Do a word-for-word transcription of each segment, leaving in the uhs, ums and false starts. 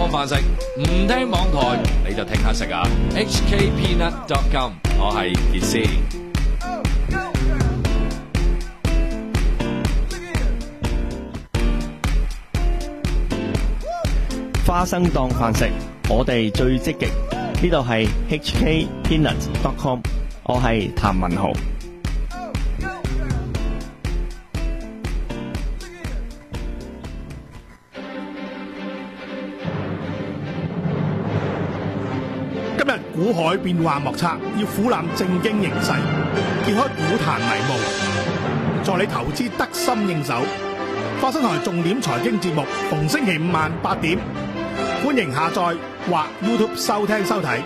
飯食，唔聽網台你就聽下食啊 ！H K Peanut dot com， 我係傑斯。 花生當飯食，我哋最積極。呢度係 H K Peanut dot com， 我係譚文豪。 今日股海變幻莫測，要俯瞰正經形勢，揭開股壇迷霧，助你投資得心應手。花生台重點財經節目，逢星期五晚八點，歡迎下載或 YouTube 收聽收睇。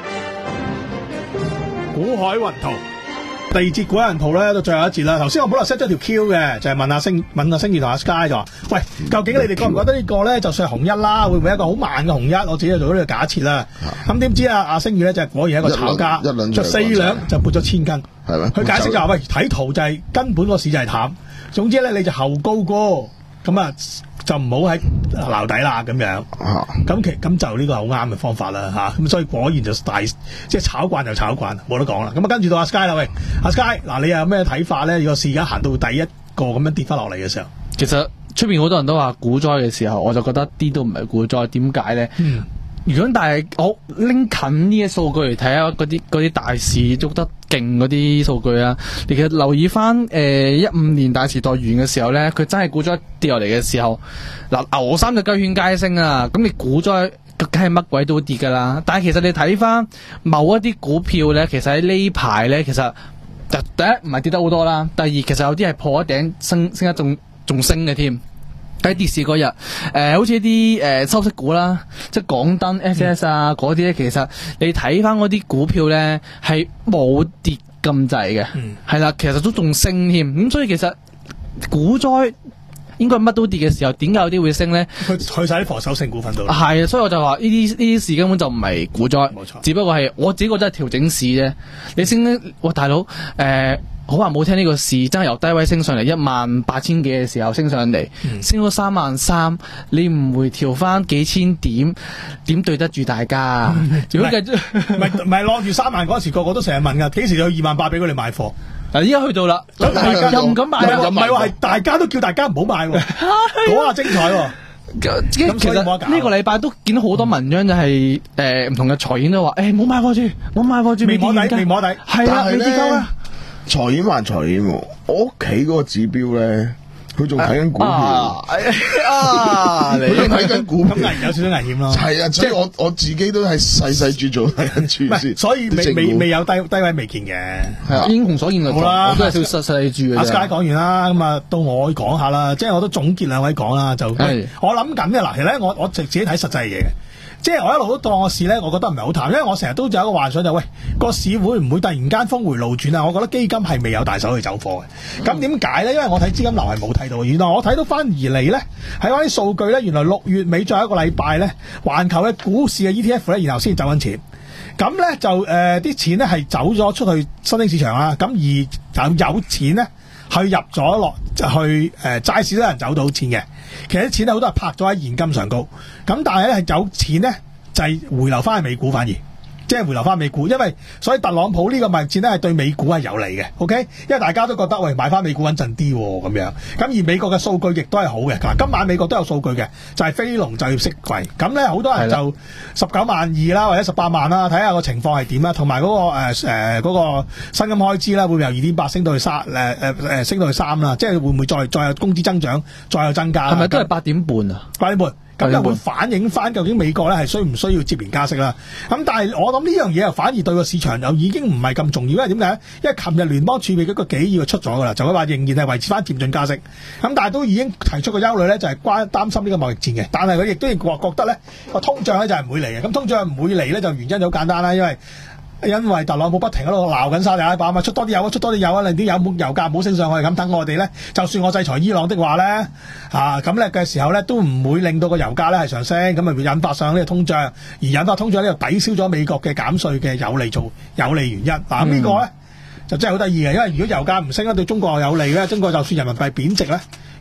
股海雲圖第二節股海雲圖咧，到最後一節啦。頭先我本來 set 咗條 Q 嘅，就係、是、問阿星、問阿星宇同阿 Sky 就話：喂，究竟你哋覺唔覺得呢個咧，就算係紅一啦，會唔會一個好慢嘅紅一？我自己就做咗呢個假設啦。咁點知啊，阿星宇咧就果然係一個炒家，就四兩就撥咗千斤。係咩？佢解釋就話：喂，睇圖就係、是、根本個市就係淡。總之咧，你就後高歌。咁啊，就唔好喺撈底啦，咁樣。咁其咁就呢個係好啱嘅方法啦，吓、啊。咁所以果然就大，即係炒慣就炒慣，冇得講啦。咁啊，跟住到阿 Sky 啦，喂，阿 Sky，嗱，你有咩睇法咧？如果市而家行到第一個咁樣跌翻落嚟嘅時候， 其實出邊好多人都話股災嘅時候，我就覺得啲都唔係股災。點解咧？嗯如果但係我拎近呢啲數據嚟睇下，嗰啲嗰啲大市喐得勁嗰啲數據啊，你其實留意翻誒一五年大時代完嘅時候咧，佢真係股災跌落嚟嘅時候，嗱牛三隻雞犬皆升啊，咁你股災梗係乜鬼都跌噶啦。但係其實你睇翻某一啲股票咧，其實喺呢排咧，其實第一唔係跌得好多啦，第二其實有啲係破一頂升升得仲仲升嘅添。喺跌市嗰日，誒、呃，好似啲誒收息股啦，即係港燈 S S 啊嗰啲咧，其實你睇翻嗰啲股票咧係冇跌咁滯嘅，係、嗯、啦，其實都仲升添。咁所以其實股災應該乜都跌嘅時候，點解有啲會升咧？ 去去晒啲防守性股份度。 係啊，所以我就話呢啲呢啲事根本就唔係股災，冇錯，只不過係我自己覺得係調整市啫。你升咧，哇大佬，誒、呃。好話冇聽，呢個市真係由低位升上嚟一萬八千幾嘅時候升上嚟，嗯、升到三萬三，你唔回調翻幾千點，點對得住大家？如果繼續唔係唔係攞住三萬嗰時，個個都成日問噶，幾時有二萬八俾佢哋買貨？嗱，依家去到啦，大家又唔敢買，唔係話係大家都叫大家唔好買，嗰下精彩喎！其實呢個禮拜都見到好多文章，就係誒唔同嘅財演都話，誒唔好買貨住，唔好買貨住， 未摸底，未摸底， 係啦，未跌夠啊！ 財演還財演喎，我屋企嗰個指標咧，佢仲睇緊股票啊！啊你仲睇緊股票，咁危有少少危險咯。係啊，即係我我自己都係細細注做睇緊住先， 所以未未未有低低位未見嘅。係啊， 英雄所見略同，我都係少細細注嘅。 阿 Sky 講完啦，咁啊到我講下啦，即係我都總結兩位講啦，就我諗緊嘅嗱，其實咧我我自己睇實際嘢嘅。即係我一路都當個市咧，我覺得唔係好淡，因為我成日都有一個幻想就係、喂個市會唔會突然間峰回路轉啊？我覺得基金係未有大手去走貨嘅。咁點解咧？因為我睇資金流係冇睇到嘅。原來我睇到翻而嚟咧，喺嗰啲數據咧，原來六月尾最後一個禮拜咧，環球嘅股市嘅 E T F 咧，然後先走緊錢。咁咧就誒啲、呃、錢咧係走咗出去新興市場啦。咁而就有錢咧去入咗落就去誒債市都有人走到錢嘅。其實啲錢咧好多係拍咗喺現金上高，咁但係咧係有錢咧就係、是、回流翻去美股，反而即係回流翻美股，因為所以特朗普呢個貿易戰咧係對美股係有利嘅 ，OK？因為大家都覺得喂買翻美股穩陣啲咁樣，咁而美國嘅數據亦都係好嘅。嗱，今晚美國都有數據嘅，就係、是、非農就業職位，咁咧好多人就十九萬二啦，或者十八萬啦，睇下個情況係點啦，同埋嗰個誒誒嗰個薪金開支啦，會唔會由二點八升到去三誒誒誒升到去三啦？即係會唔會再再有工資增長，再有增加？ 係咪都係八點半啊？ 八點半。咁又會反映翻究竟美國咧係需唔需要接連加息啦？咁但係我諗呢樣嘢又反而對個市場又已經唔係咁重要，因為點解？因為琴日聯邦儲備嗰個幾議出咗噶啦，就話仍然係維持翻漸進加息。咁但係都已經提出個憂慮咧，就係關擔心呢個貿易戰嘅。但係佢亦都覺覺得咧個通脹咧就係唔會嚟嘅。咁通脹唔會嚟咧就原因就好簡單啦，因為因為特朗普不停喺度鬧緊沙特阿拉伯啊嘛，出多啲油啊，出多啲油啊，令啲油油價唔好升上去。咁等我哋咧，就算我制裁伊朗的話咧，啊咁咧嘅時候咧，都唔會令到個油價咧係上升，咁咪會引發上呢個通脹，而引發通脹呢就抵消咗美國嘅減稅嘅有利做有利原因。嗱、啊，這個、呢個咧就真係好得意嘅，因為如果油價唔升咧，對中國有利咧，中國就算人民幣貶值咧，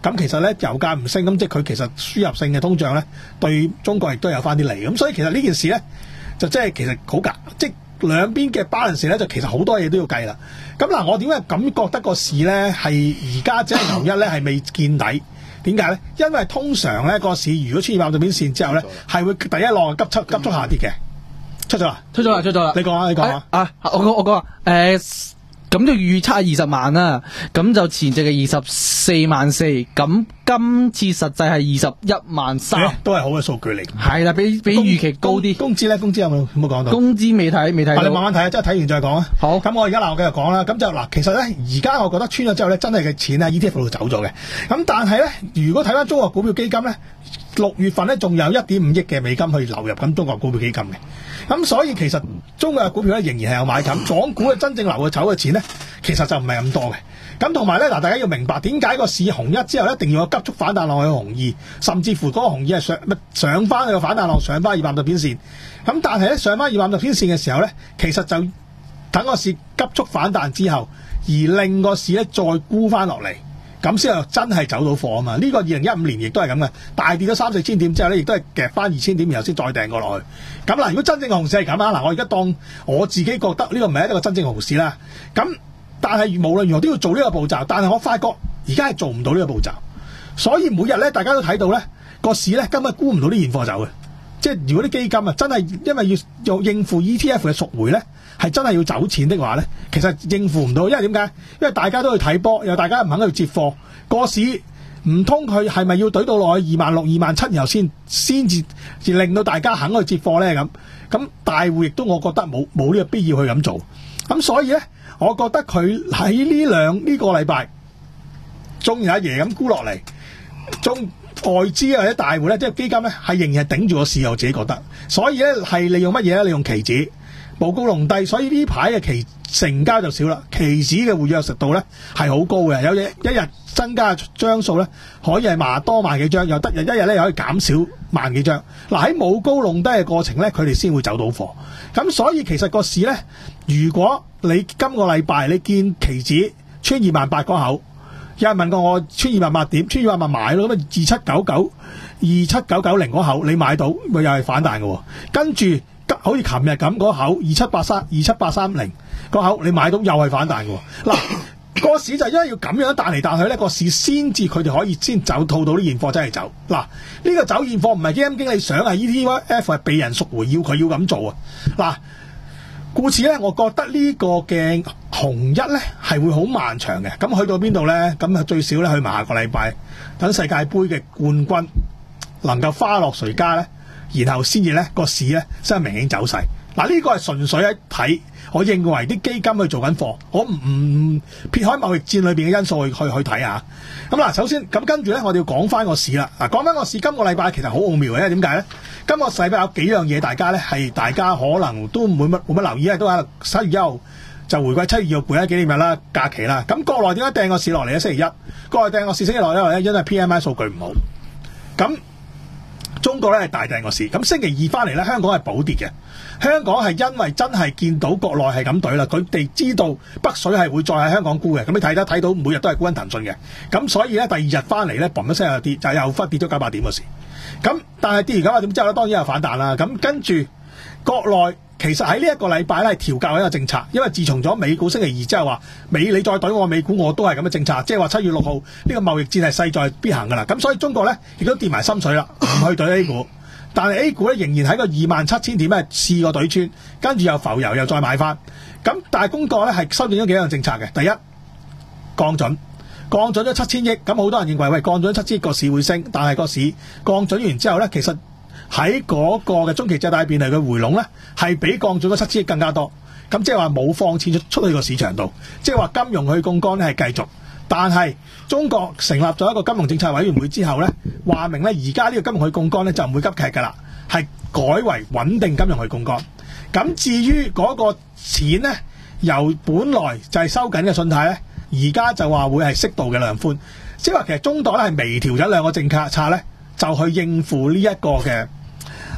咁其實咧油價唔升，咁即係佢其實輸入性嘅通脹咧對中國亦都有翻啲利。咁所以其實呢件事咧就即係其實好夾，即係兩邊嘅 balance 咧就其實好多嘢都要計啦。咁嗱，我點解咁覺得個市咧係而家即係牛一咧係未見底？點解咧？因為通常咧個市如果出現百度片線之後咧，係會第一浪急速急速下跌嘅。出咗啦， 出咗啦，出咗啦。 你講啊，你講啊。 啊，我我我講啊，誒。咁就預測二十萬啦，咁就前值係二十四萬四，咁今次實際係二十一萬三， 都係好嘅數據嚟。 係啦，比比預期高啲。 工資咧，工資有冇有冇講到？ 工資未睇，未睇到。 你慢慢睇啊，即係睇完再講啊。 好。 咁我而家嗱，我繼續講啦。咁就嗱，其實咧，而家我覺得穿咗之後咧，真係嘅錢喺 E T F 度走咗嘅。咁但係咧，如果睇翻中國股票基金咧，六月份咧仲有一點五億嘅美金去流入緊中國股票基金嘅。咁所以其實中國嘅股票咧仍然係有買緊，港股嘅真正流嘅走嘅錢咧，其實就唔係咁多嘅。咁同埋咧嗱，大家要明白點解個市紅一之後一定要有急速反彈落去紅二，甚至乎嗰個紅二係上上翻去個反彈浪上翻二百五十天線。咁但係咧上翻二百五十天線嘅時候咧，其實就等個市急速反彈之後，而令個市咧再沽翻落嚟。咁先係真係走到貨啊嘛！呢、這個二零一五年亦都係咁嘅，大跌咗三四千點之後咧，亦都係夾翻二千點，然後先再掟過落去。咁嗱，如果真正嘅熊市係咁啊，嗱，我而家當我自己覺得呢個唔係一個真正熊市啦。咁但係無論如何都要做呢個步驟，但係我發覺而家係做唔到呢個步驟，所以每日咧大家都睇到咧個市咧根本沽唔到啲現貨走嘅。即係如果啲基金啊真係因為要要應付 E T F 嘅贖回咧，係真係要走錢的話咧，其實應付唔到，因為點解？因為大家都去睇波，又大家唔肯去接貨，個市唔通佢係咪要懟到落去二萬六、二萬七，然後先先至令到大家肯去接貨咧？咁咁大戶亦都我覺得冇冇呢個必要去咁做。咁所以咧，我覺得佢喺呢兩呢個禮拜，中有一爺咁沽落嚟，中。外資或者大戶咧，即係基金咧，係仍然係頂住個市，我自己覺得。所以咧，係利用乜嘢咧？利用期指，冇高隆低，所以呢排嘅期成交就少啦。期指嘅活躍程度咧係好高嘅，有嘢一日增加張數咧，可以係萬多萬幾張，又得日一日咧又可以減少萬幾張。嗱，喺冇高隆低嘅過程咧，佢哋先會走到貨。咁所以其實個市咧，如果你今個禮拜你見期指穿二萬八嗰口。有人問過我穿二萬八點，穿二萬八買咯，咁啊二七九九、二七九九零嗰口你買到，咪又係反彈嘅。跟住好似琴日咁嗰口二七八三、二七八三零嗰口你買到又係反彈嘅。嗱，個市就因為要咁樣彈嚟彈去咧，個市先至佢哋可以先走套到啲現貨真係走。嗱，呢、這個走現貨唔係基金經理想係 E T F 係被人贖回要佢要咁做啊。嗱。故此咧，我覺得呢個嘅紅一咧係會好漫長嘅。咁去到邊度咧？咁啊最少咧去埋下個禮拜，等世界盃嘅冠軍能夠花落誰家咧，然後先至咧個市咧先係明顯走勢。嗱，呢個係純粹一睇，我認為啲基金去做緊貨，我唔唔撇開貿易戰裏邊嘅因素去去去睇下。咁嗱，首先咁跟住咧，我哋要講翻個市啦。嗱，講翻個市，今個禮拜其實好奧妙嘅，因為點解咧？今個禮拜有幾樣嘢，大家咧係大家可能都唔會乜冇乜留意，因為都喺十一月一號就回歸七月二號回歸紀念日啦，假期啦。咁國內點解掟個市落嚟咧？星期一，國內掟個市星期六咧，因為 P M I 數據唔好。咁中國咧係大掟個市，咁星期二翻嚟咧，香港係補跌嘅。香港係因為真係見到國內係咁懟啦，佢哋知道北水係會再喺香港沽嘅，咁你睇得睇到每日都係沽緊騰訊嘅，咁所以咧第二日翻嚟咧，嘣一聲又跌，就又忽跌咗九百點個市。咁但係跌完九百點之後咧，當然有反彈啦。咁跟住國內其實喺呢一個禮拜咧係調校一個政策，因為自從咗美股星期二之後話美你再懟我美股我都係咁嘅政策，即係話七月六號呢個貿易戰係勢在必行噶啦。咁所以中國咧亦都跌埋心水啦，唔去懟 A 股。但係 A 股咧仍然喺個二萬七千點咧試過懟穿，跟住又浮油又再買翻。咁但係中國咧係修正咗幾樣政策嘅，第一降準，降準咗七千億，咁好多人認為喂降準七千億個市會升，但係個市降準完之後咧，其實喺嗰個嘅中期借貸便利嘅回籠咧係比降準咗七千億更加多。咁即係話冇放錢出出去個市場度，即係話金融去槓桿咧係繼續。但係中國成立咗一個金融政策委員會之後咧，話明咧而家呢個金融去槓桿咧就唔會急劇㗎啦，係改為穩定金融去槓桿。咁至於嗰個錢咧，由本來就係收緊嘅信貸咧，而家就話會係適度嘅量寬，即係話其實中國咧係微調咗兩個政策策咧，就去應付呢一個嘅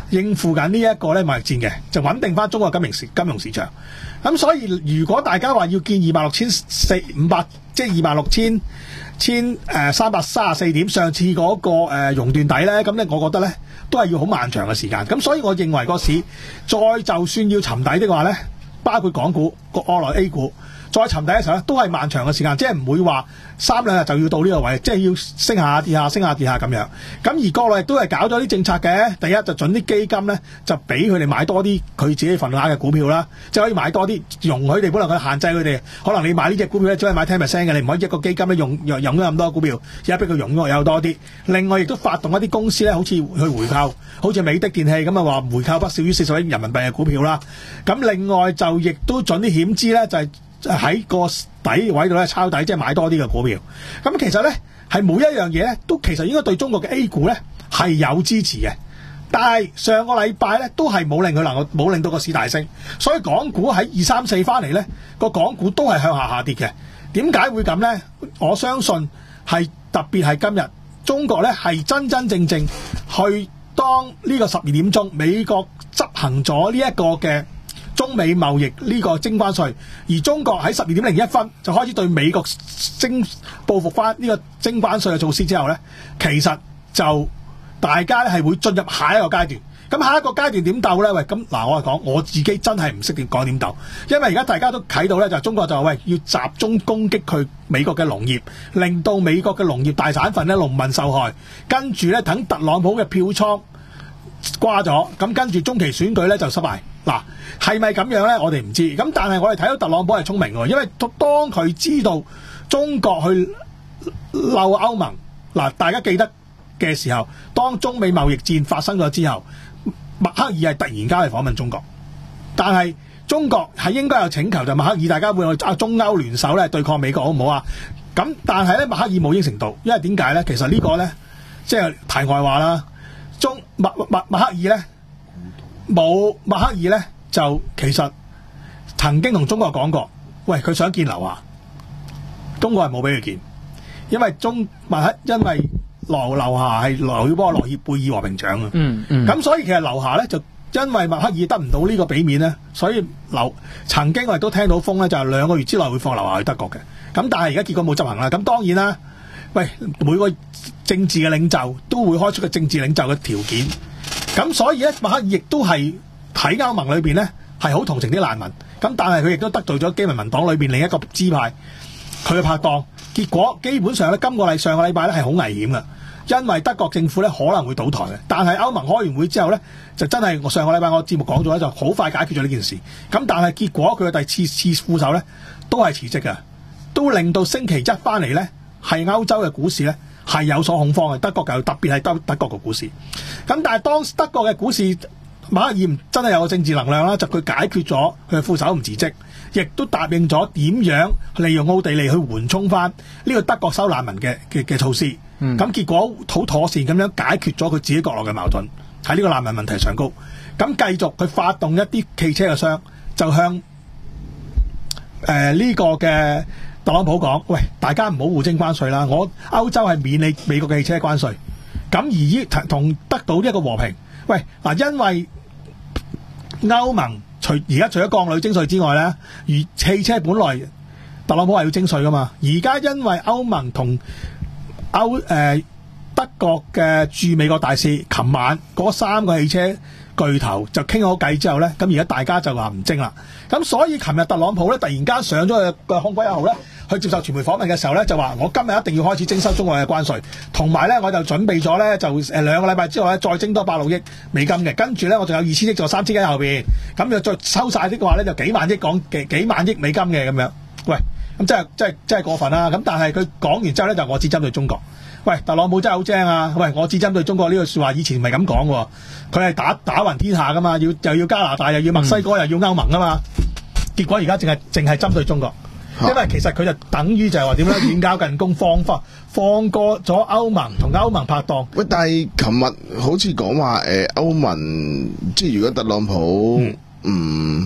應付緊呢一個咧貿易戰嘅，就穩定翻中國金融市金融市場。咁所以如果大家話要見二萬六千四五百，即係二萬六千千誒三百三十四點，上次嗰、那個誒、呃、熔斷底咧，咁咧我覺得咧都係要好漫長嘅時間。咁所以我認為個市再就算要沉底的話咧，包括港股、個外來 A 股。再沉底嘅時候咧，都係漫長嘅時間，即係唔會話三兩日就要到呢個位，即係要升下跌下升下跌下咁樣。咁而國內亦都係搞咗啲政策嘅，第一就準啲基金咧就俾佢哋買多啲佢自己份額嘅股票啦，即係可以買多啲，容許佢哋本來佢限制佢哋，可能你買呢隻股票咧只可以買 ten percent 嘅，你唔可以一個基金咧用用咗咁多股票，而家俾佢用咗有多啲。另外亦都發動一啲公司咧，好似去回購，好似美的電器咁啊，話回購不少於四十億人民幣嘅股票啦。咁另外就亦都準啲險資咧，就係、是。喺個底位度咧抄底，即係買多啲嘅股票。咁其實咧係每一樣嘢咧都其實應該對中國嘅 A 股咧係有支持嘅。但係上個禮拜咧都係冇令佢能夠冇令到個市大升，所以港股喺二三四翻嚟咧個港股都係向下下跌嘅。點解會咁咧？我相信係特別係今日中國咧係真真正正去當呢個十二點鐘美國執行咗呢一個嘅中美貿易呢個徵關稅，而中國喺十二點零一分就開始對美國徵報復翻呢個徵關稅嘅措施之後呢，其實就大家咧係會進入下一個階段。咁下一個階段點鬥呢？喂，咁嗱，我係講我自己真係唔識點講點鬥，因為而家大家都睇到呢，就係中國就話喂要集中攻擊佢美國嘅農業，令到美國嘅農業大省份呢農民受害，跟住呢，等特朗普嘅票倉瓜咗，咁跟住中期選舉呢就失敗。嗱，係咪咁樣呢？我哋唔知。咁但係我哋睇到特朗普係聰明喎，因為當佢知道中國去漏歐盟，嗱，大家記得嘅時候，當中美貿易戰發生咗之後，默克爾係突然間去訪問中國，但係中國係應該有請求，就默克爾大家會去啊中歐聯手咧對抗美國好唔好啊？咁但係咧默克爾冇應承到，因為點解咧？其實呢個咧即係題外話啦。中默默默克爾咧冇默克爾咧就其實曾經同中國講過，喂，佢想見劉霞，中國係冇俾佢見，因為中默克因為劉劉霞係劉曉波羅協貝爾和平獎啊，嗯嗯，咁所以其實劉霞咧就因為默克爾得唔到呢個俾面咧，所以劉曾經我亦都聽到風咧，就係兩個月之內會放劉霞去德國嘅，咁但係而家結果冇執行啦，咁當然啦。喂，每個政治嘅領袖都會開出個政治領袖嘅條件，咁所以咧，默克爾亦都係喺歐盟裏邊咧係好同情啲難民，咁但係佢亦都得罪咗基民民黨裏邊另一個支派佢嘅拍檔，結果基本上咧今個禮上個禮拜咧係好危險嘅，因為德國政府咧可能會倒台嘅，但係歐盟開完會之後咧就真係我上個禮拜我節目講咗咧就好快解決咗呢件事，咁但係結果佢嘅第次次副手咧都係辭職嘅，都令到星期一翻嚟咧。係歐洲嘅股市咧係有所恐慌嘅，德國就特別係德德國嘅股市。咁但係當德國嘅股市默克爾真係有個政治能量啦，就佢解決咗佢嘅副手唔辭職，亦都答應咗點樣利用奧地利去緩衝翻呢個德國收難民嘅嘅嘅措施。咁、嗯、結果好妥善咁樣解決咗佢自己國內嘅矛盾喺呢個難民問題上高。咁繼續佢發動一啲汽車嘅商，就向誒呢、呃這個嘅。特朗普講：喂，大家唔好互徵關稅啦！我歐洲係免你美國嘅汽車關稅，咁而依同得到呢一個和平。喂，嗱，因為歐盟除而家除咗鋼鋁徵稅之外咧，而汽車本來特朗普係要徵稅噶嘛，而家因為歐盟同歐誒、呃、德國嘅駐美國大使，琴晚嗰三個汽車巨頭就傾好計之後咧，咁而家大家就話唔徵啦。咁所以琴日特朗普咧突然間上咗去個空軍一號咧。去接受傳媒訪問嘅時候咧，就話我今日一定要開始徵收中國嘅關稅，同埋咧我就準備咗咧就誒兩個禮拜之後咧再徵多百六億美金嘅，跟住咧我仲有二千億仲有三千億喺後邊，咁就再收晒啲嘅話咧就幾萬億港幾幾萬億美金嘅咁樣。喂，咁真係真係真係過分啦！咁但係佢講完之後咧就我只針對中國。喂，特朗普真係好精啊！喂，我只針對中國呢句説話以前唔係咁講喎，佢係打打暈天下噶嘛，要又要加拿大又要墨西哥、嗯、又要歐盟啊嘛，結果而家淨係淨係針對中國。因為其實佢就等於就係話點咧，遠交近攻，放放放過咗歐盟同歐盟拍檔。 喂，但係琴日好似講話誒歐盟，即係如果特朗普唔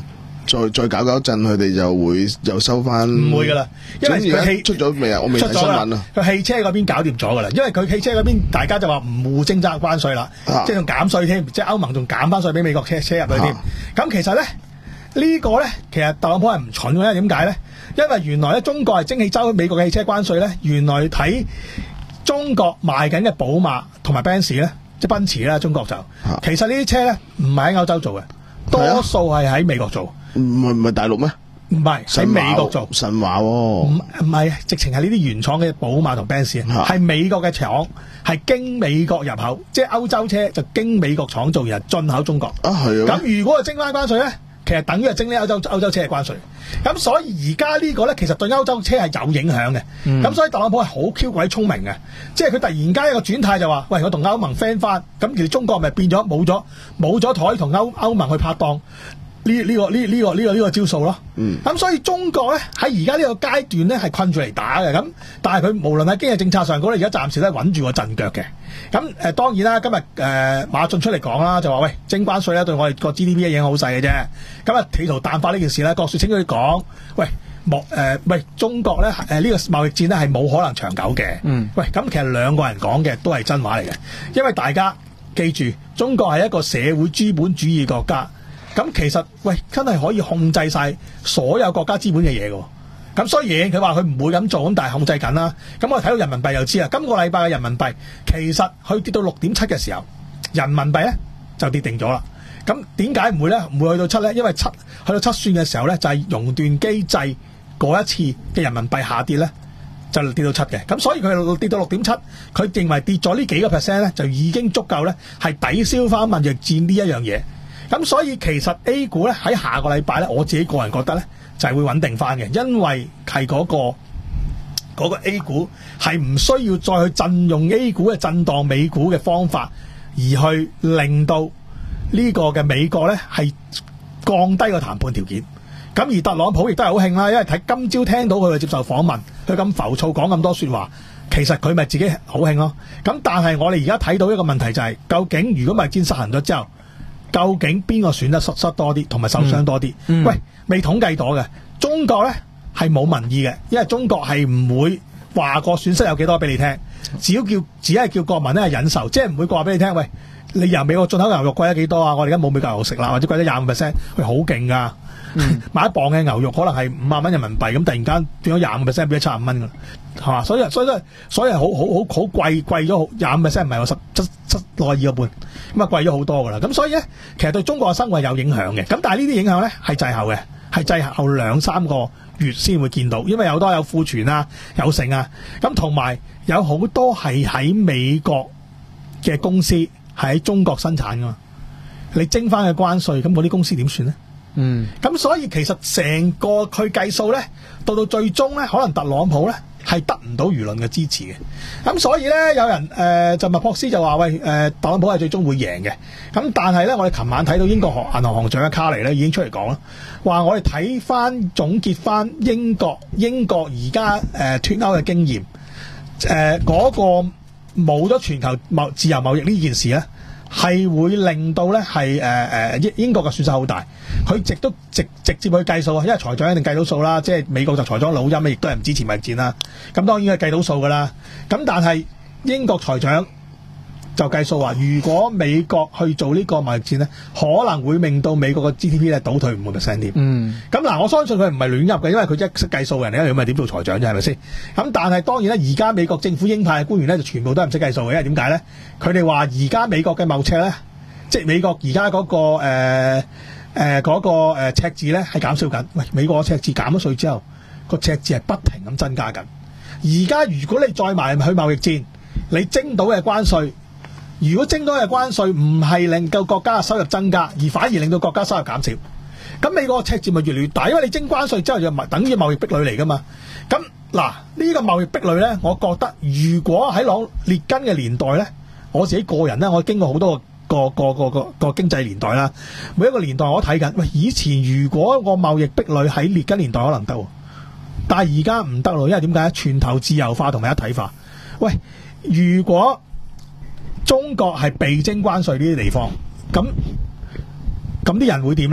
再再搞搞震，佢哋就會又收翻。 唔會噶啦，因為佢汽出咗未啊？我未睇新聞啊。 佢汽車嗰邊搞掂咗噶啦，因為佢汽車嗰邊大家就話唔互徵爭關稅啦，啊、即係仲減稅添，即係歐盟仲減翻稅俾美國車車入去添。咁、啊、其實咧呢、呢個咧，其實特朗普係唔蠢嘅，因為點解咧？因為原來咧中國係徵氣州美國嘅汽車關稅咧，原來睇中國賣緊嘅寶馬同埋 Benz 咧，即係奔馳啦，中國就、啊、其實呢啲車咧唔係喺歐洲做嘅，多數係喺美國做。 唔係唔係大陸咩？唔係喺美國做神話喎， 唔唔係，直情係呢啲原廠嘅寶馬同 Benz 係、啊、美國嘅廠，係經美國入口，即係歐洲車就經美國廠做，然後進口中國。啊係啊，咁如果係徵翻關稅咧，其實等於係徵呢歐洲歐洲車嘅關稅。咁所以而家呢個咧，其實對歐洲車係有影響嘅。咁、嗯、所以特朗普係好 Q 鬼聰明嘅，即係佢突然間一個轉態就話：喂，我同歐盟 friend 翻，咁而中國咪變咗冇咗冇咗台同歐歐盟去拍檔。呢呢、呢個呢呢、呢個呢、呢個呢、呢個招數咯，咁、嗯、所以中國咧喺而家呢個階段咧係困住嚟打嘅，咁但係佢無論喺經濟政策上嗰咧，而家暫時都係穩住個陣腳嘅。咁誒、呃、當然啦，今日誒、呃、馬駿出嚟講啦，就話喂，徵關稅咧對我哋個 G D P 嘅影響好細嘅啫。咁啊企圖淡化呢件事咧，郭樹清佢講，喂莫誒喂中國咧誒呢、呃呢個貿易戰咧係冇可能長久嘅。嗯，喂咁其實兩個人講嘅都係真話嚟嘅，因為大家記住中國係一個社會資本主義國家。咁其實喂，真係可以控制晒所有國家資本嘅嘢嘅。咁雖然佢話佢唔會咁做，咁但係控制緊啦。咁我睇到人民幣又知啦。今個禮拜嘅人民幣其實佢跌到六點七嘅時候，人民幣咧就跌定咗啦。咁點解唔會咧？唔會去到七咧？因為七去到七算嘅時候咧，就係熔斷機制嗰一次嘅人民幣下跌咧，就跌到七嘅。咁所以佢跌到六點七，佢認為跌咗呢幾個 percent 咧，就已經足夠咧係抵消翻貿易戰呢一樣嘢。咁所以其實 A 股咧喺下個禮拜咧，我自己個人覺得咧就係會穩定翻嘅，因為係嗰個嗰個 A 股係唔需要再去震用 A 股嘅震盪美股嘅方法，而去令到呢個嘅美國咧係降低個談判條件。咁而特朗普亦都係好興啦，因為睇今朝聽到佢去接受訪問，佢咁浮躁講咁多說話，其實佢咪自己好興咯。咁但係我哋而家睇到一個問題就係、是，究竟如果貿易戰實行咗之後，究竟邊個損得失失多啲，同埋受傷多啲？嗯嗯、喂，未統計到嘅。中國咧係冇民意嘅，因為中國係唔會話個損失有幾多俾你聽，只要叫只係叫國民咧係忍受，即係唔會話俾你聽。喂，你由美國進口牛肉貴咗幾多啊？我哋而家冇美國牛肉食啦，或者貴咗廿五 percent， 喂，好勁噶！嗯、買一磅嘅牛肉可能係五萬蚊人民幣，咁突然間變咗廿五 percent， 變咗七十五蚊噶，係嘛？所以所以所以係好好好好貴貴咗好廿五 percent， 唔係話十七七六十二個半，咁啊貴咗好多噶啦。咁所以咧，其實對中國嘅生活係有影響嘅。咁但係呢啲影響咧係滯後嘅，係滯後兩三個月先會見到，因為有好多有庫存啊，有剩啊，咁同埋有好多係喺美國嘅公司係喺中國生產噶嘛，你徵翻嘅關稅，咁嗰啲公司點算咧？嗯，咁所以其實成個佢計數咧，到到最終咧，可能特朗普咧係得唔到輿論嘅支持嘅。咁所以咧，有人誒、呃、就麥珀斯就話喂，誒、呃、特朗普係最終會贏嘅。咁但係咧，我哋琴晚睇到英國銀行行長嘅卡尼咧已經出嚟講啦，話我哋睇翻總結翻英國英國而家誒脫歐嘅經驗，誒、呃、嗰、那個冇咗全球貿自由貿易呢件事咧，係會令到咧係誒誒英英國嘅損失好大。佢直都直直接去計數啊，因為財長一定計到數啦。即係美國就財長老陰咧，亦都係唔支持貿易戰啦。咁當然係計到數噶啦。咁但係英國財長就計數話，如果美國去做呢個貿易戰咧，可能會令到美國嘅 G D P 咧倒退五個 percent 添。嗯。咁嗱，我相信佢唔係亂入嘅，因為佢一識計數嘅人嚟，佢咪點做財長啫？係咪先？咁但係當然咧，而家美國政府鷹派嘅官員咧，就全部都係唔識計數嘅，因為點解咧？佢哋話而家美國嘅貿赤咧，即係美國而家嗰個誒。呃誒嗰、呃那個、呃、赤字咧係減少緊，喂，美國嘅赤字減咗稅之後，個赤字係不停咁增加緊。而家如果你再埋去貿易戰，你徵到嘅關稅，如果徵到嘅關稅唔係令到國家嘅收入增加，而反而令到國家收入減少，咁美國嘅赤字咪越嚟越大，因為你徵關稅之後就等於貿易壁壘嚟噶嘛。咁嗱，呢、這個貿易壁壘咧，我覺得如果喺朗列根嘅年代咧，我自己個人咧，我經過好多個。個個個個個經濟年代啦，每一個年代我睇緊，喂，以前如果個貿易壁壘喺列根年代可能得，但係而家唔得咯，因為點解？全球自由化同埋一體化。喂，如果中國係被徵關稅呢啲地方，咁咁啲人會點咧？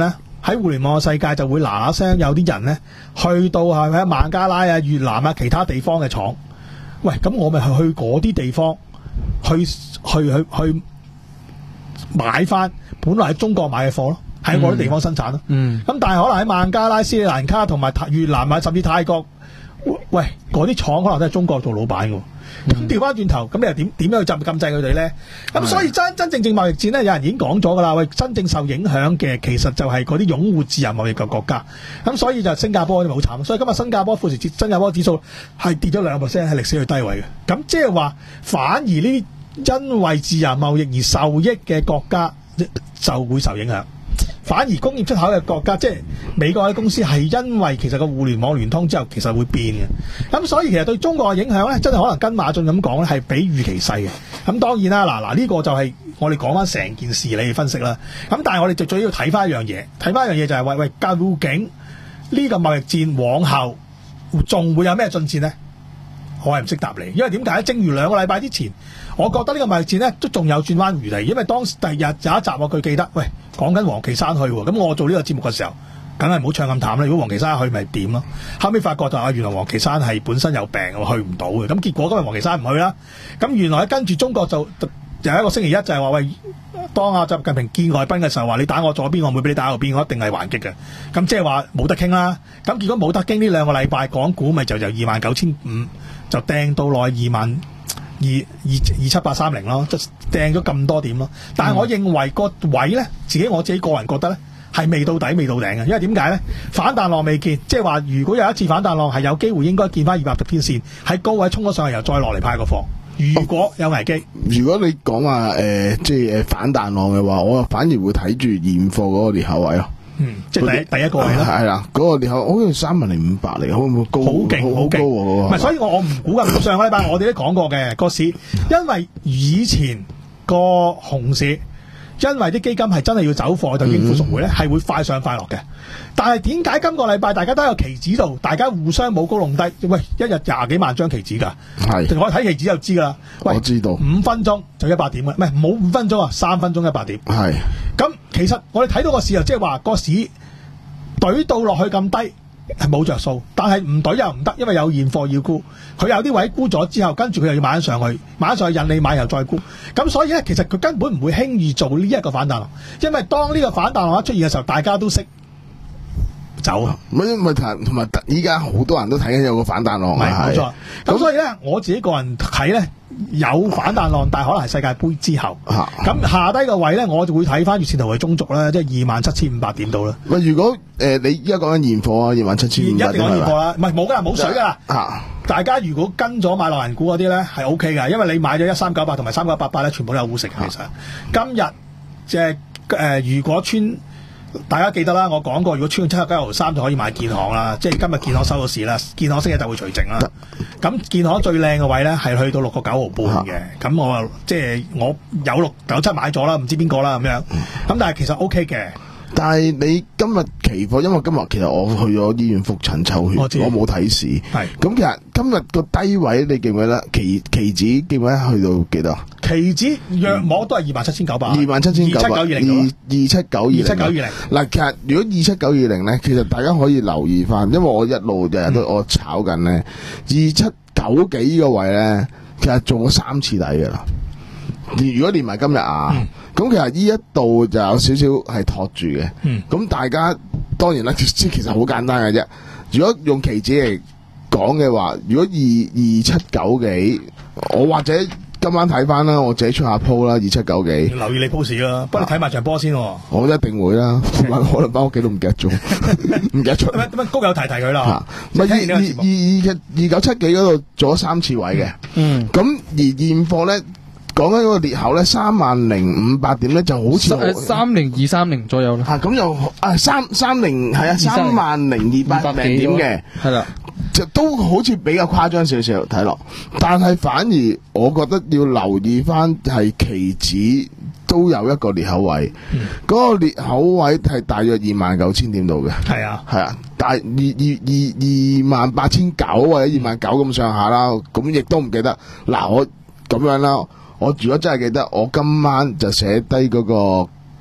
喺互聯網嘅世界就會嗱嗱聲有啲人咧去到係咪孟加拉啊、越南啊其他地方嘅廠，喂，咁我咪去去嗰啲地方去去去去買翻本來喺中國買嘅貨咯，喺嗰啲地方生產咯。嗯，咁但係可能喺孟加拉、斯里蘭卡同埋越南啊，甚至泰國，喂，嗰啲廠可能都係中國做老闆嘅。咁調翻轉頭，咁你又點點樣去禁禁制佢哋咧？咁所以真真正正貿易戰咧，有人已經講咗噶啦。喂，真正受影響嘅其實就係嗰啲擁護自由貿易嘅國家。咁所以就新加坡嗰啲好慘。所以今日新加坡富時指新加坡指數係跌咗兩個 percent，係歷史最低位嘅。咁即係話，反而呢啲因為自由貿易而受益嘅國家就會受影響。反而工業出口嘅國家，即係美國嘅公司，係因為其實個互聯網聯通之後，其實會變嘅。咁所以其實對中國嘅影響咧，真係可能跟馬俊咁講咧，係比預期細嘅。咁當然啦，嗱嗱呢個就係我哋講翻成件事你分析啦。咁但係我哋最最要睇翻一樣嘢，睇翻一樣嘢就係、是、喂喂，究竟呢個貿易戰往後仲會有咩進展呢？我係唔識答你，因為點解咧？正如兩個禮拜之前，我覺得呢個貿易戰咧都仲有轉彎餘地，因為當時第日有一集我佢記得，喂，講緊王岐山去喎，咁我做呢個節目嘅時候，梗係唔好唱咁淡啦。如果王岐山去咪點咯？後尾發覺就啊，原來王岐山係本身有病，去唔到嘅。咁結果今日王岐山唔去啦。咁原來跟住中國就有一個星期一就係話喂，當阿習近平見外賓嘅時候話，你打我左邊，我唔會俾你打右邊，我一定係還擊嘅。咁即係話冇得傾啦。咁結果冇得傾，呢兩個禮拜港股咪就由二萬九千五就掟到落二萬二二二七八三零咯，即係掟咗咁多點咯。但係我認為個位咧，自己我自己個人覺得咧係未到底、未到頂嘅，因為點解咧？反彈浪未見，即係話如果有一次反彈浪係有機會應該見翻二百十天線喺高位衝咗上去，又再落嚟派個貨。如果有危機， 哦、如果你講話誒，即係誒反彈浪嘅話，我反而會睇住現貨嗰個裂口位咯。 嗯，即係第一第一個位啦， 係啦，嗰、嗰個裂口好似三萬零五百嚟，好唔好高？好勁，好高喎！ 唔係，所以我我唔估㗎。上個禮拜我哋都講過嘅個市，因為以前個熊市，因為啲基金係真係要走貨就應付贖回咧，係、嗯、會快上快落嘅。但係點解今個禮拜大家都喺個期指度，大家互相冇高弄低？喂，一日廿幾萬張期指㗎，係，我睇期指就知㗎啦。我知道，五分鐘就一百點嘅，唔係冇五分鐘啊，三分鐘一百點。係，咁其實我哋睇到個市又即係話個市懟到落去咁低係冇着數，但係唔懟又唔得，因為有現貨要沽。佢有啲位沽咗之後，跟住佢又要買上去，買上去引你買又再沽。咁所以咧，其實佢根本唔會輕易做呢一個反彈浪，因為當呢個反彈浪一出現嘅時候，大家都識走啊！ 咪咪同埋依家好多人都睇緊有個反彈浪， 係冇錯。咁所以咧，我自己個人睇咧有反彈浪，但係可能係世界盃之後。咁、啊、下低個位咧，我就會睇翻月線圖嘅中軸啦，即係二萬七千五百點到啦。 喂，如果誒、呃、你依家講緊現貨啊，二萬七千五百點， 一定講現貨啦，唔係冇噶啦，冇水噶啦。啊！大家如果跟咗買內銀股嗰啲咧，係 O K 嘅，因為你買咗一三九八同埋三九八八咧，全部都有股息嘅。其實、啊、今日即係誒，如果穿。大家記得啦，我講過，如果穿七十九毫三就可以買建行啦，即係今日建行收到市啦，建行星期就會除淨啦。咁建行最靚嘅位咧係去到六個九毫半嘅，咁我即係我有六九七買咗啦，唔知邊個啦咁樣。咁但係其實 O K 嘅。 但係你今日期貨，因為今日其實我去咗醫院復診抽血，我冇睇市。係咁，其實今日個低位你記唔記得？期期指記唔記得去到幾多？期指約摸都係二萬七千九百， 二萬七千九百，二二七九二零，二七九二零。嗱，其實如果二七九二零咧，其實大家可以留意翻，因為我一路日日都我炒緊咧，二七九幾呢個位咧，其實做咗三次底噶啦。如果連埋今日啊，咁、嗯、其實呢一度就有少少係托住嘅。咁、嗯、大家當然啦，其實好簡單嘅啫。如果用期指嚟講嘅話，如果二二七九幾，我或者今晚睇翻啦，我自己出下鋪啦，二七九幾。 留意你鋪市啦，不過你睇埋場波先、啊。 我一定會啦，可能翻屋企都唔記得咗，唔記得咗。 點解高友提提佢啦？ 唔係二二二二二九七幾嗰度做咗三次位嘅。嗯。咁而現貨咧。講緊嗰個裂口咧，三萬零五百點咧，就好似三零二三零左右啦。 吓咁又啊三三零係啊三萬零二百零點嘅，係啦，就都好似比較誇張少少睇落。但係反而我覺得要留意翻係期指都有一個裂口位，嗰、嗯嗰個裂口位係大約二萬九千點度嘅。係啊係啊，但係二二二二萬八千九或者二萬九咁上下啦。咁亦都唔記得嗱，我咁樣啦。我如果真係記得，我今晚就寫低嗰個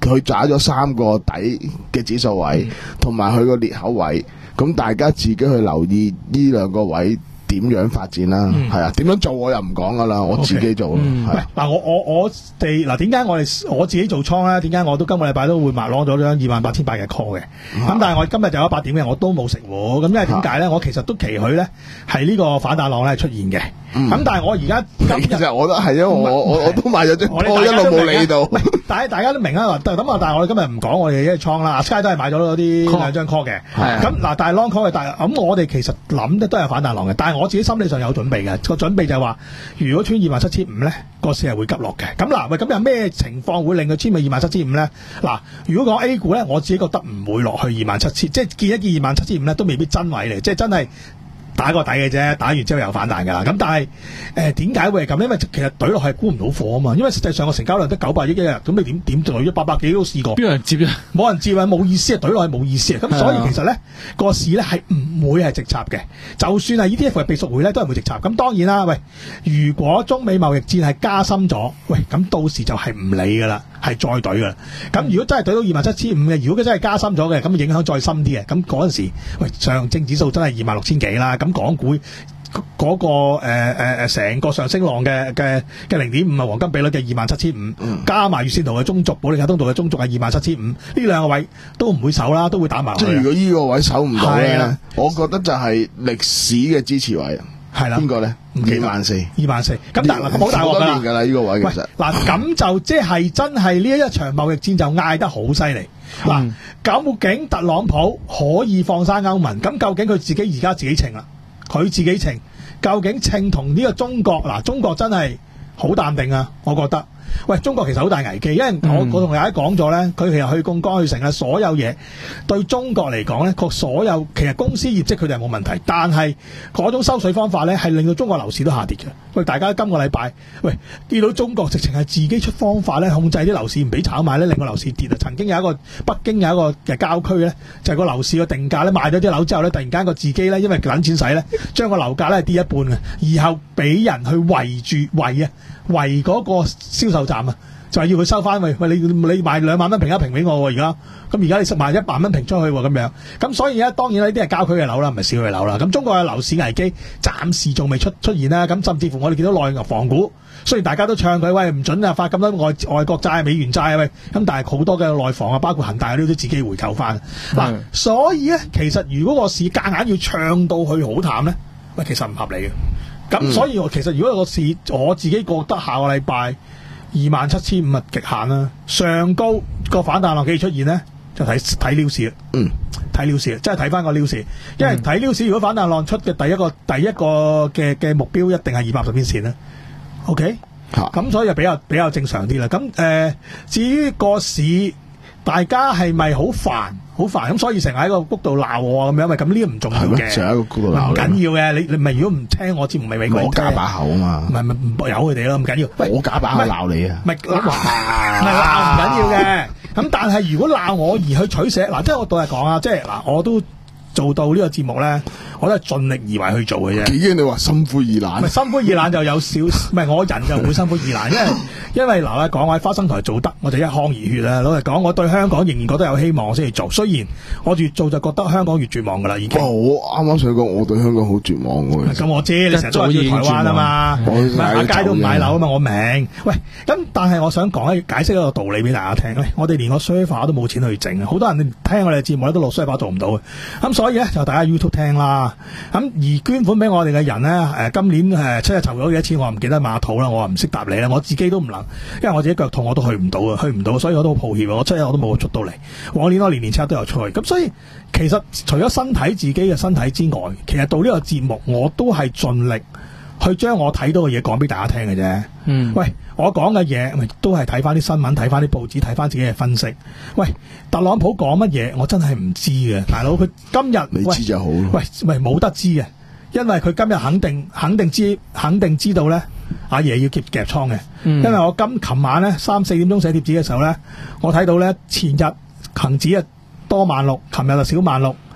佢揸咗三個底嘅指數位，同埋佢個裂口位，咁大家自己去留意呢兩個位點樣發展啦，係、嗯、啊，點樣做我又唔講噶啦，我自己做。嗱、 嗯啊，我我我哋嗱，點解我哋我自己做倉咧？點解我都今個禮拜都會買攞咗張二萬八千八嘅 call 嘅？咁、啊、但係我今日就有八點嘅，我都冇食喎。咁因為點解咧？我其實都期許咧係呢個反彈浪咧出現嘅。咁、嗯、但係我而家其實我都係因為我我我都買咗張，我一路冇理到。 但係大家都明啊，咁啊，但係我哋今日唔講我哋嘅倉啦。阿 Sky 都係買咗嗰啲兩張 call 嘅。咁嗱，但係 long call 嘅，但係咁我哋其實諗嘅都係反彈浪嘅。但係我自己心理上有準備嘅，個準備就係話，如果穿二萬七千五咧，個市係會急落嘅。咁嗱，喂，咁有咩情況會令佢穿去二萬七千五咧？嗱，如果講 A 股咧，我自己覺得唔會落去二萬七千，即係見一見二萬七千五咧，都未必真位嚟，即係真係。打個底嘅啫，打完之後又反彈㗎啦。咁但係誒點解會係咁？因為其實懟落去係沽唔到貨啊嘛。因為實際上個成交量得九百億一日，咁你點點懟咗八百幾都試過？邊有人接啊？冇人接啊，冇意思啊，懟落去冇意思啊。咁所以其實咧個市咧係唔會係直插嘅。就算係 E T F 係被贖回咧，都係會直插。咁當然啦，喂，如果中美貿易戰係加深咗，喂，咁到時就係唔理㗎啦，係再懟㗎啦。咁如果真係懟到二萬七千五嘅，如果佢真係加深咗嘅，咁影響再深啲嘅，咁嗰陣時，喂，上證指數真係二萬六千幾啦。咁港股嗰、那個誒誒誒成個上升浪嘅嘅嘅零點五係黃金比率嘅二萬七千五，加埋月線圖嘅中軸，保利加通道嘅中軸係二萬七千五，呢兩個位都唔會守啦，都會打埋。即係如果呢個位守唔到咧，我覺得就係歷史嘅支持位。係啦，邊個咧？二萬四，二萬四。咁但係咁好大鑊㗎啦，㗎啦呢個位其實。嗱咁就即係真係呢一場貿易戰就嗌得好犀利。嗱、嗯，究竟特朗普可以放生歐盟？咁究竟佢自己而家自己稱啦？佢自己稱，究竟稱同呢個中國嗱？中國真係好淡定啊！我覺得，喂，中國其實好大危機，因為我、嗯、我同大家講咗咧，佢其實去槓桿去成嘅所有嘢，對中國嚟講咧，佢所有其實公司業績佢哋係冇問題，但係嗰種收水方法咧係令到中國樓市都下跌嘅。喂，大家今個禮拜喂見到中國直情係自己出方法咧控制啲樓市唔俾炒賣咧，令個樓市跌啊！曾經有一個北京有一個嘅郊區咧，就係、是、個樓市嘅定價咧賣咗啲樓之後咧，突然間個自己咧因為撚錢使咧，將個樓價咧跌一半嘅，然後俾人去圍住圍啊圍嗰個銷售站啊，就係要佢收翻喂喂，你你賣兩萬蚊平一平俾我喎，而家咁而家你賣一萬蚊平出去喎，咁樣咁所以咧當然呢啲係郊區嘅樓啦，唔係市區樓啦。咁中國嘅樓市危機暫時仲未出出現啦。咁甚至乎我哋見到內銀房股，雖然大家都唱佢喂唔準啊發咁多外外國債、美元債啊喂，咁但係好多嘅內房啊，包括恒大嗰啲都自己回購翻。嗱，所以咧其實如果個市夾硬要唱到去好淡咧，喂其實唔合理嘅。咁所以我其實如果個市我自己覺得下個禮拜二萬七千五係極限啦，上高個反彈浪幾出現咧，就睇睇溜市啦。嗯，睇溜市，即係睇翻個溜市，因為睇溜市如果反彈浪出嘅第一個第一個嘅嘅目標一定係二百十天線啦。OK，咁所以就比較比較正常啲啦。咁誒、呃，至於個市大家係咪好煩？好煩咁，所以成日喺個谷度鬧我咁樣，咪咁呢個唔重要嘅，成日喺個谷度鬧唔緊要嘅。你你咪如果唔聽我節目，咪美國我加把口啊嘛，唔係咪由佢哋咯，唔緊要。我加把口鬧你啊，咪鬧咪鬧唔緊要嘅。咁但係如果鬧我而去取捨，嗱，即係我到日講啊，即係嗱，我都做到呢個節目咧，我都係盡力而為去做嘅啫。已經你話心灰意冷，唔係心灰意冷就有少，唔係我人就會心灰意冷，因為因為嗱，講我喺花生台做得，我就一腔熱血啊！老實講，我對香港仍然覺得有希望，我先去做。雖然我越做就覺得香港越絕望噶啦，已經。我啱啱想講，我對香港好絕望嘅。咁我知，你成日都話要台灣啊嘛，買街都唔買樓啊嘛，我明。喂，咁但係我想講咧，解釋一個道理俾大家聽咧。我哋連個 server 都冇錢去整，好多人聽我哋節目咧都落 server 做唔到嘅。咁所以咧就大家 YouTube 聽啦。咁而捐款俾我哋嘅人咧，誒今年誒七日籌咗幾多錢，我唔記得馬肚啦，我話唔識答你啦，我自己都唔能，因為我自己腳痛，我都去唔到啊，去唔到，所以我都好抱歉，我七日我都冇出到嚟。往年我年年七日都有出去，咁所以其實除咗身體自己嘅身體之外，其實到呢個節目我都係盡力去將我睇到嘅嘢講俾大家聽嘅啫。嗯，喂，我講嘅嘢都係睇翻啲新聞，睇翻啲報紙，睇翻自己嘅分析。喂，特朗普講乜嘢，我真係唔知嘅，大佬佢今日你知就好。喂，喂，冇得知嘅，因為佢今日肯定肯定知肯定知道咧，阿爺要夾夾倉嘅。嗯，因為我今琴晚咧三四點鐘寫貼紙嘅時候咧，我睇到咧前日恒指啊多萬六，琴日就少萬六。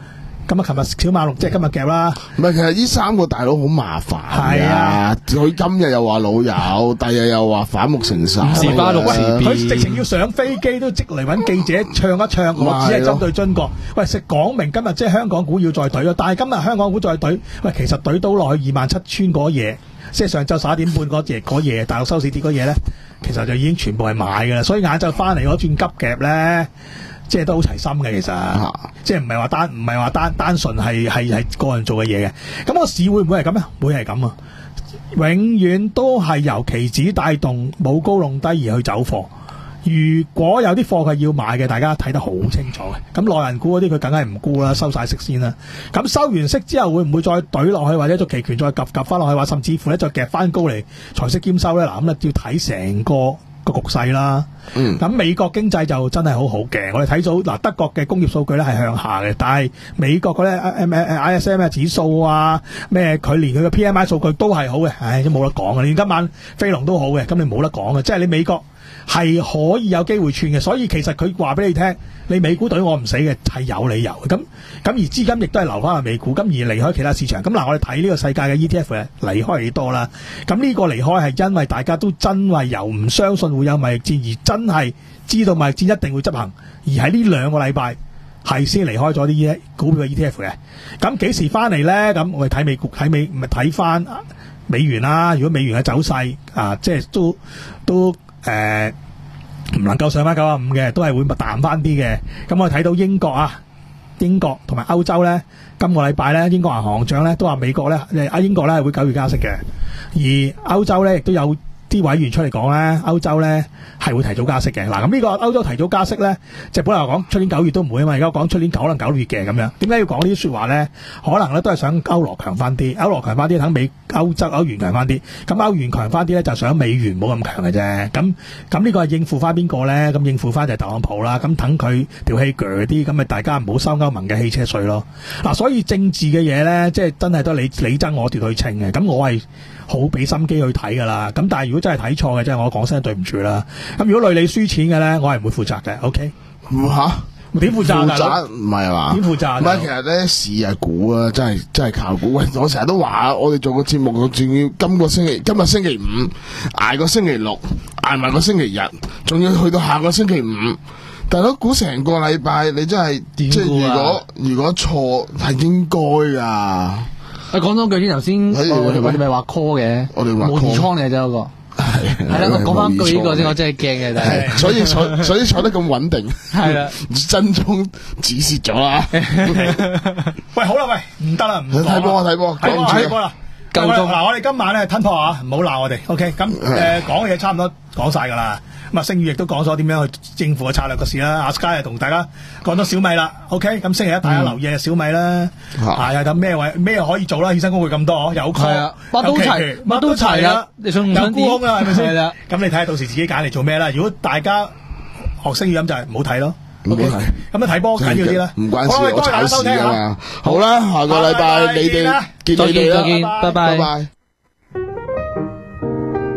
咁啊，琴日小馬六即係今日夾啦。 唔係，其實呢三個大佬好麻煩。係啊，佢今日又話老友，第日又話反目成仇。 時巴六時變， 佢直情要上飛機都即嚟揾記者唱一唱，我只係針對中國。喂，食講明今日即係香港股要再懟咯，但係今日香港股再懟，喂，其實懟到落去二萬七穿嗰嘢，即係上晝十一點半嗰夜嗰夜大陸收市跌嗰嘢咧，其實就已經全部係買㗎啦。所以晏晝翻嚟嗰轉急夾咧。即係都好齊心嘅，其實，啊、即係唔係話單唔係話單單純係係係個人做嘅嘢嘅。咁個市會唔會係咁咧？會係咁啊！永遠都係由期指帶動，冇高弄低而去走貨。如果有啲貨佢要買嘅，大家睇得好清楚嘅。咁內銀股嗰啲佢梗係唔沽啦，收晒息先啦。咁收完息之後會唔會再懟落去，或者做期權再夾夾翻落去，或甚至乎咧再夾翻高嚟財息兼收咧？嗱，咁啊要睇成個。個局勢啦，咁、嗯、美國經濟就真係好好嘅。我哋睇到嗱，德國嘅工業數據咧係向下嘅，但係美國嗰啲 I S M 嘅指數啊，咩佢連佢嘅 P M I 數據都係好嘅，唉，都冇得講嘅。連今晚飛龍都好嘅，咁你冇得講嘅，即係你美國係可以有機會串嘅。所以其實佢話俾你聽，你美股對我唔死嘅係有理由嘅。咁咁而資金亦都係留翻去美股，咁而離開其他市場。咁嗱，我哋睇呢個世界嘅 E T F 離開幾多啦？咁呢個離開係因為大家都真係由唔相信會有貿易戰，而真係知道貿易戰一定會執行，而喺呢兩個禮拜係先離開咗啲股票嘅 E T F 嘅。咁幾時翻嚟咧？咁我哋睇美股，睇美咪睇翻美元啦。如果美元嘅走勢啊，即係都都誒。呃唔能夠上翻九十五嘅，都係會彈翻啲嘅。咁我哋睇到英國啊，英國同埋歐洲咧，今個禮拜咧，英國銀行長咧都話美國咧，誒英國咧係會九月加息嘅，而歐洲咧亦都有啲委員出嚟講咧，歐洲咧係會提早加息嘅。嗱，咁呢個歐洲提早加息咧，即係本來講出年九月都唔會啊嘛，而家講出年可能九月嘅咁樣。點解要講呢啲說話咧？可能咧都係想歐羅強翻啲，歐羅強翻啲，等美歐洲歐元強翻啲。咁歐元強翻啲咧，就想美元冇咁強嘅啫。咁咁呢個係應付翻邊個咧？咁應付翻就係特朗普啦。咁等佢條氣鋸啲，咁咪大家唔好收歐盟嘅汽車稅咯。嗱，所以政治嘅嘢咧，即係真係都你你爭我奪去稱嘅。咁我係好俾心機去睇噶啦。咁但係如果真係睇錯嘅，即係我講聲對唔住啦。咁如果累你輸錢嘅咧，我係唔會負責嘅。O K， 吓點負責？負責唔係嘛？ 點負責？ 唔係，其實咧市係估啊，真係真係靠估。喂，我成日都話，我哋做個節目，我仲要今個星期今日星期五挨個星期六，挨埋個星期日，仲要去到下個星期五。大佬估成個禮拜，你真係即係如果如果錯係應該噶。啊， 講多句先，頭先我哋咪話 call 嘅， 我哋話模擬倉嚟啫嗰個。係係啦，我講翻句呢個先，我真係驚嘅，真係。 所以坐所以坐得咁穩定， 係啦， 真宗指示咗啦。 喂，好啦，喂，唔得啦，唔睇波啊，睇波， 睇波睇波啦。夠鐘嗱，我哋今晚咧吞破啊，唔好鬧我哋。OK，咁誒講嘅嘢差唔多講晒噶啦。咁啊，星宇亦都講咗點樣去應付嘅策略嘅事啦。阿 Sky 又同大家講咗小米啦。OK，咁星期一大家留意下小米啦。係啊，咁咩位咩可以做啦？衍生工具咁多，有係啊，乜都齊，乜都齊啦。你想唔想沽空啊？係咪先？係啦。咁你睇下到時自己揀嚟做咩啦？如果大家學星宇咁就係唔好睇咯。 唔好睇。 咁啊睇波緊要啲啦。 唔關事，我炒市啊嘛。好啦，下個禮拜你哋見你哋啦。 再見，拜拜。 拜拜。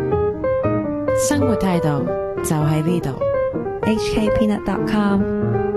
生活態度就喺呢度 ，H K Peanut dot com。